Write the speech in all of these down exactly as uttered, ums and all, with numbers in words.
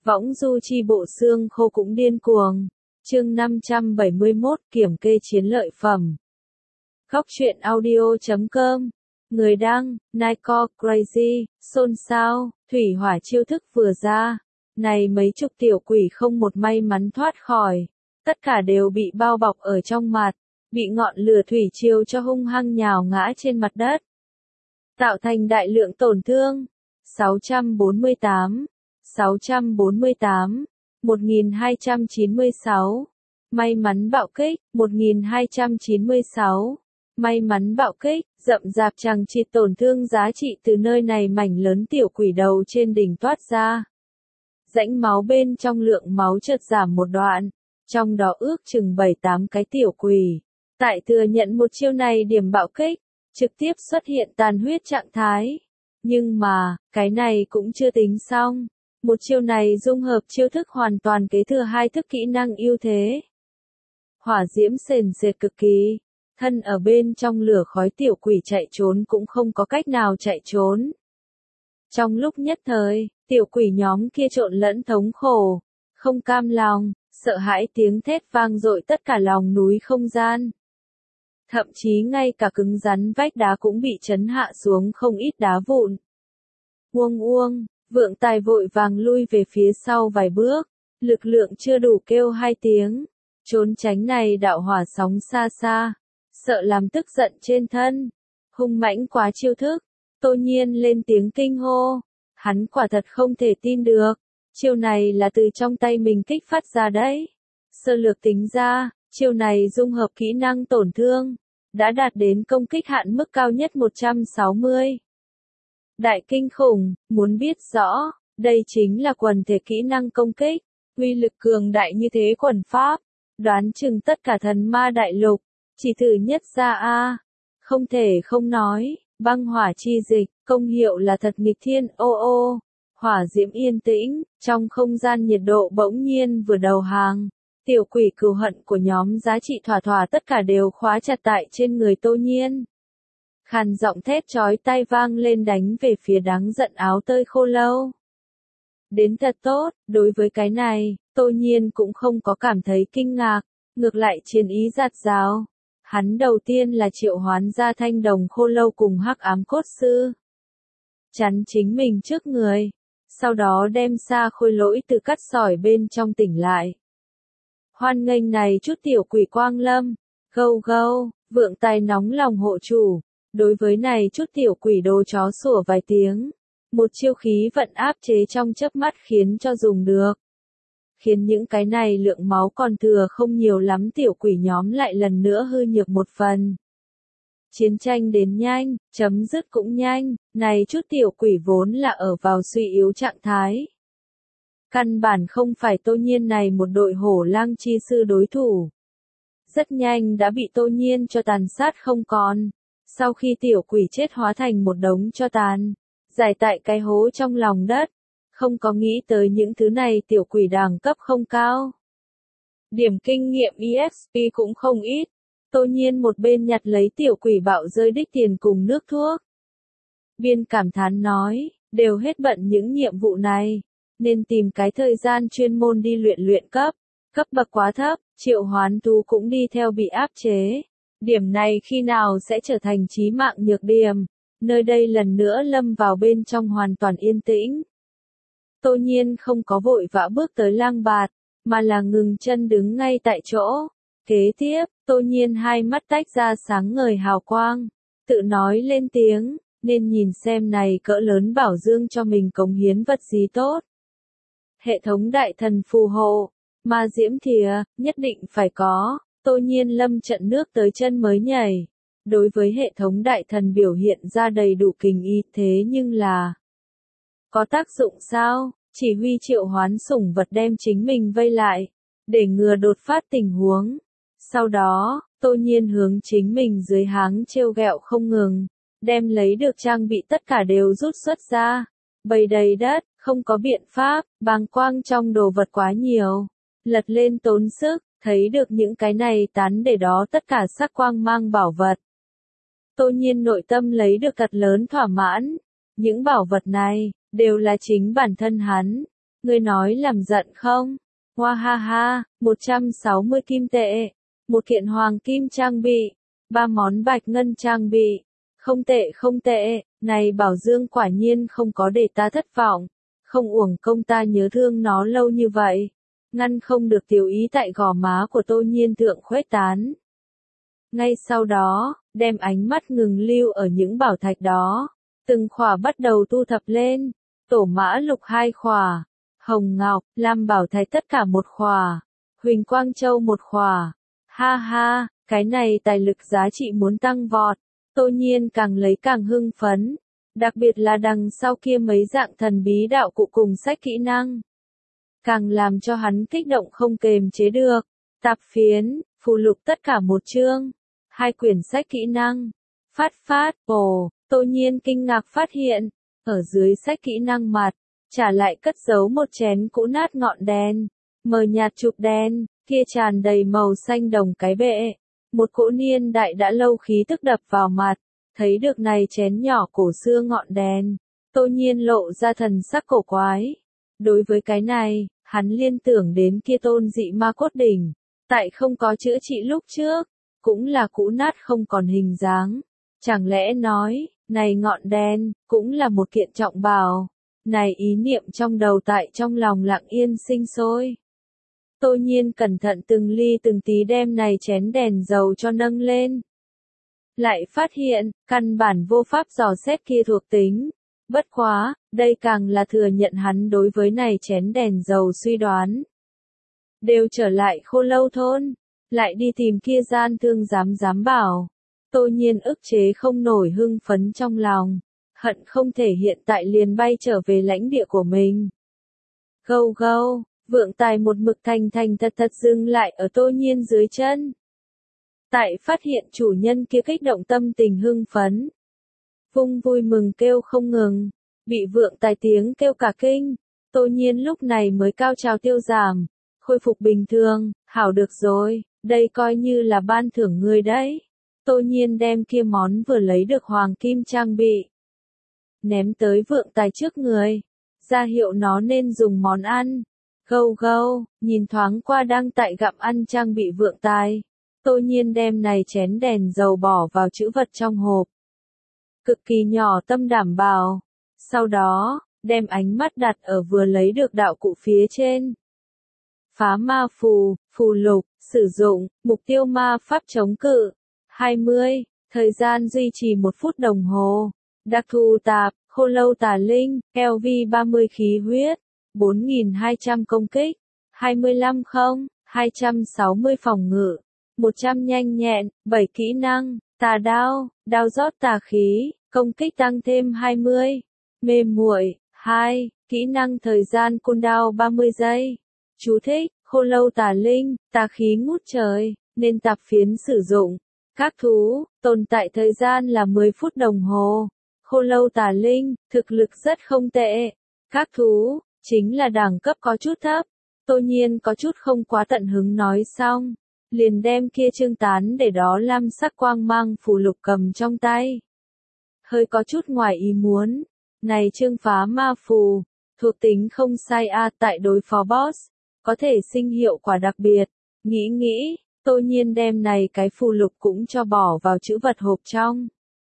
Võng du chi bộ xương khô cũng điên cuồng. Chương năm trăm bảy mươi mốt Kiểm kê chiến lợi phẩm. Góc truyện audio chấm com. Người đăng, Nico Crazy, xôn xao, thủy hỏa chiêu thức vừa ra. Này mấy chục tiểu quỷ không một may mắn thoát khỏi. Tất cả đều bị bao bọc ở trong mặt, bị ngọn lửa thủy triều cho hung hăng nhào ngã trên mặt đất. Tạo thành đại lượng tổn thương. sáu trăm bốn mươi tám, sáu trăm bốn mươi tám, một nghìn hai trăm chín mươi sáu. May mắn bạo kích, một nghìn hai trăm chín mươi sáu. May mắn bạo kích, rậm rạp chằng chịt tổn thương giá trị từ nơi này mảnh lớn tiểu quỷ đầu trên đỉnh toát ra. Rãnh máu bên trong lượng máu chợt giảm một đoạn, trong đó ước chừng bảy tám cái tiểu quỷ. Tại thừa nhận một chiêu này điểm bạo kích, trực tiếp xuất hiện tàn huyết trạng thái. Nhưng mà, cái này cũng chưa tính xong. Một chiêu này dung hợp chiêu thức hoàn toàn kế thừa hai thức kỹ năng ưu thế. Hỏa diễm sền sệt cực kỳ, thân ở bên trong lửa khói tiểu quỷ chạy trốn cũng không có cách nào chạy trốn. Trong lúc nhất thời, tiểu quỷ nhóm kia trộn lẫn thống khổ, không cam lòng, sợ hãi tiếng thét vang dội tất cả lòng núi không gian. Thậm chí ngay cả cứng rắn vách đá cũng bị chấn hạ xuống không ít đá vụn. Uông uông, Vượng Tài vội vàng lui về phía sau vài bước, lực lượng chưa đủ kêu hai tiếng, trốn tránh này đạo hỏa sóng xa xa, sợ làm tức giận trên thân, hung mãnh quá chiêu thức. Tô Nhiên lên tiếng kinh hô, hắn quả thật không thể tin được, chiêu này là từ trong tay mình kích phát ra đấy. Sơ lược tính ra, chiêu này dung hợp kỹ năng tổn thương, đã đạt đến công kích hạn mức cao nhất một trăm sáu mươi. Đại kinh khủng, muốn biết rõ, đây chính là quần thể kỹ năng công kích, uy lực cường đại như thế quần pháp, đoán chừng tất cả thần ma đại lục, chỉ thử nhất ra a, không thể không nói, băng hỏa chi dịch, công hiệu là thật nghịch thiên ô ô, hỏa diễm yên tĩnh, trong không gian nhiệt độ bỗng nhiên vừa đầu hàng. Tiểu quỷ cừu hận của nhóm giá trị thỏa thỏa tất cả đều khóa chặt tại trên người Tô Nhiên. Khàn giọng thét chói tai vang lên đánh về phía đáng giận áo tơi khô lâu. Đến thật tốt, đối với cái này, Tô Nhiên cũng không có cảm thấy kinh ngạc, ngược lại chiến ý giạt rào. Hắn đầu tiên là triệu hoán ra thanh đồng khô lâu cùng hắc ám cốt sư. Chắn chính mình trước người, sau đó đem xa khôi lỗi từ cắt sỏi bên trong tỉnh lại. Hoan nghênh này chút tiểu quỷ quang lâm, gâu gâu, Vượng Tài nóng lòng hộ chủ, đối với này chút tiểu quỷ đồ chó sủa vài tiếng, một chiêu khí vận áp chế trong chớp mắt khiến cho dùng được. Khiến những cái này lượng máu còn thừa không nhiều lắm tiểu quỷ nhóm lại lần nữa hư nhược một phần. Chiến tranh đến nhanh, chấm dứt cũng nhanh, này chút tiểu quỷ vốn là ở vào suy yếu trạng thái. Căn bản không phải Tô Nhiên này một đội hổ lang chi sư đối thủ. Rất nhanh đã bị Tô Nhiên cho tàn sát không còn. Sau khi tiểu quỷ chết hóa thành một đống cho tàn, giải tại cái hố trong lòng đất. Không có nghĩ tới những thứ này tiểu quỷ đẳng cấp không cao. Điểm kinh nghiệm e ích pê cũng không ít. Tô Nhiên một bên nhặt lấy tiểu quỷ bạo rơi đích tiền cùng nước thuốc. Biên cảm thán nói, đều hết bận những nhiệm vụ này. Nên tìm cái thời gian chuyên môn đi luyện luyện cấp, cấp bậc quá thấp, triệu hoán thú cũng đi theo bị áp chế. Điểm này khi nào sẽ trở thành chí mạng nhược điểm, nơi đây lần nữa lâm vào bên trong hoàn toàn yên tĩnh. Tô Nhiên không có vội vã bước tới lang bạt, mà là ngừng chân đứng ngay tại chỗ. Kế tiếp, Tô Nhiên hai mắt tách ra sáng ngời hào quang, tự nói lên tiếng, nên nhìn xem này cỡ lớn bảo dương cho mình cống hiến vật gì tốt. Hệ thống đại thần phù hộ, ma diễm thìa, nhất định phải có. Tô Nhiên lâm trận nước tới chân mới nhảy. Đối với hệ thống đại thần biểu hiện ra đầy đủ kinh ý thế nhưng là có tác dụng sao? Chỉ huy triệu hoán sủng vật đem chính mình vây lại, để ngừa đột phát tình huống. Sau đó, Tô Nhiên hướng chính mình dưới háng trêu ghẹo không ngừng, đem lấy được trang bị tất cả đều rút xuất ra. Bầy đầy đất, không có biện pháp, bàng quang trong đồ vật quá nhiều. Lật lên tốn sức, thấy được những cái này tán để đó tất cả sắc quang mang bảo vật. Tô Nhiên nội tâm lấy được thật lớn thỏa mãn. Những bảo vật này, đều là chính bản thân hắn. Ngươi nói làm giận không? Hoa ha ha, một trăm sáu mươi kim tệ. Một kiện hoàng kim trang bị. Ba món bạch ngân trang bị. Không tệ không tệ, này Bảo Dương quả nhiên không có để ta thất vọng. Không uổng công ta nhớ thương nó lâu như vậy. Ngăn không được tiểu ý tại gò má của Tô Nhiên thượng khuếch tán. Ngay sau đó, đem ánh mắt ngừng lưu ở những bảo thạch đó. Từng khỏa bắt đầu thu thập lên. Tổ mã lục hai khỏa. Hồng ngọc, lam bảo thạch tất cả một khỏa. Huỳnh quang châu một khỏa. Ha ha, cái này tài lực giá trị muốn tăng vọt. Tô Nhiên càng lấy càng hưng phấn. Đặc biệt là đằng sau kia mấy dạng thần bí đạo cụ cùng sách kỹ năng. Càng làm cho hắn kích động không kềm chế được. Tạp phiến, phù lục tất cả một chương. Hai quyển sách kỹ năng. Phát phát, ồ, Tô Nhiên kinh ngạc phát hiện. Ở dưới sách kỹ năng mặt, trả lại cất giấu một chén cũ nát ngọn đèn. Mờ nhạt chụp đen, kia tràn đầy màu xanh đồng cái bệ. Một cỗ niên đại đã lâu khí tức đập vào mặt. Thấy được này chén nhỏ cổ xưa ngọn đèn. Tô Nhiên lộ ra thần sắc cổ quái. Đối với cái này, hắn liên tưởng đến kia tôn dị ma cốt đỉnh. Tại không có chữa trị lúc trước, cũng là cũ nát không còn hình dáng. Chẳng lẽ nói, này ngọn đèn, cũng là một kiện trọng bảo. Này ý niệm trong đầu tại trong lòng lặng yên sinh sôi. Tô Nhiên cẩn thận từng ly từng tí đem này chén đèn dầu cho nâng lên. Lại phát hiện, căn bản vô pháp dò xét kia thuộc tính. Bất quá, đây càng là thừa nhận hắn đối với này chén đèn dầu suy đoán. Đều trở lại Khô Lâu thôn, lại đi tìm kia gian thương giám giám bảo. Tô Nhiên ức chế không nổi hưng phấn trong lòng, hận không thể hiện tại liền bay trở về lãnh địa của mình. Gâu gâu, vượng tài một mực thành thành thật thật dừng lại ở Tô Nhiên dưới chân. Tại phát hiện chủ nhân kia kích động tâm tình hưng phấn. Vung vui mừng kêu không ngừng, bị vượng tài tiếng kêu cả kinh. Tô Nhiên lúc này mới cao trào tiêu giảm, khôi phục bình thường, hảo được rồi, đây coi như là ban thưởng người đấy. Tô Nhiên đem kia món vừa lấy được hoàng kim trang bị. Ném tới vượng tài trước người, ra hiệu nó nên dùng món ăn. Gâu gâu, nhìn thoáng qua đang tại gặm ăn trang bị vượng tài. Tô Nhiên đem này chén đèn dầu bỏ vào chữ vật trong hộp. Cực kỳ nhỏ tâm đảm bảo. Sau đó, đem ánh mắt đặt ở vừa lấy được đạo cụ phía trên. Phá ma phù, phù lục, sử dụng, mục tiêu ma pháp chống cự. hai mươi, thời gian duy trì một phút đồng hồ. Đặc thù tạp, Khô Lâu tà linh, L V ba mươi khí huyết, bốn nghìn hai trăm công kích, hai mươi lăm không, hai trăm sáu mươi phòng ngự, một trăm nhanh nhẹn, bảy kỹ năng, tà đao, đao rót tà khí, công kích tăng thêm hai mươi, mê muội, hai, kỹ năng thời gian cooldown ba mươi giây. Chú thích, Khô Lâu tà linh, tà khí ngút trời, nên tạp phiến sử dụng. Các thú, tồn tại thời gian là mười phút đồng hồ. Khô Lâu tà linh, thực lực rất không tệ. Các thú, chính là đẳng cấp có chút thấp. Tô Nhiên có chút không quá tận hứng nói xong. Liền đem kia trương tán để đó lam sắc quang mang phù lục cầm trong tay. Hơi có chút ngoài ý muốn. Này trương phá ma phù, thuộc tính không sai a tại đối phó boss. Có thể sinh hiệu quả đặc biệt. Nghĩ nghĩ, Tô Nhiên đem này cái phù lục cũng cho bỏ vào chữ vật hộp trong.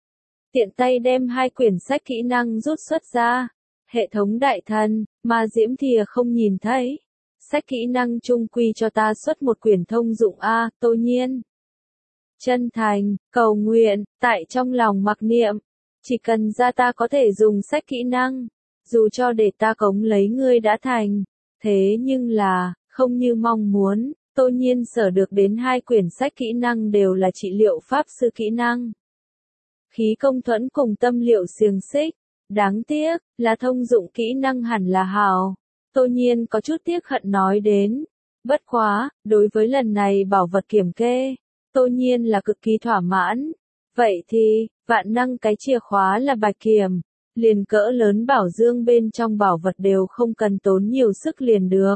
Tiện tay đem hai quyển sách kỹ năng rút xuất ra. Hệ thống đại thần, mà diễm thìa không nhìn thấy. Sách kỹ năng trung quy cho ta xuất một quyển thông dụng A, Tô Nhiên. Chân thành, cầu nguyện, tại trong lòng mặc niệm. Chỉ cần ra ta có thể dùng sách kỹ năng. Dù cho để ta cống lấy ngươi đã thành. Thế nhưng là, không như mong muốn. Tô Nhiên sở được đến hai quyển sách kỹ năng đều là trị liệu pháp sư kỹ năng. Khí công thuẫn cùng tâm liệu xiềng xích. Đáng tiếc, là thông dụng kỹ năng hẳn là hào. Tô Nhiên có chút tiếc hận nói đến. Bất quá, đối với lần này bảo vật kiểm kê, Tô Nhiên là cực kỳ thỏa mãn. Vậy thì, vạn năng cái chìa khóa là bạch kiểm. Liền cỡ lớn bảo dương bên trong bảo vật đều không cần tốn nhiều sức liền được.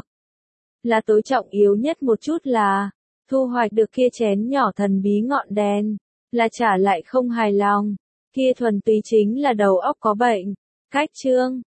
Là tối trọng yếu nhất một chút là, thu hoạch được kia chén nhỏ thần bí ngọn đèn, là trả lại không hài lòng, kia thuần túy chính là đầu óc có bệnh. Cách chương,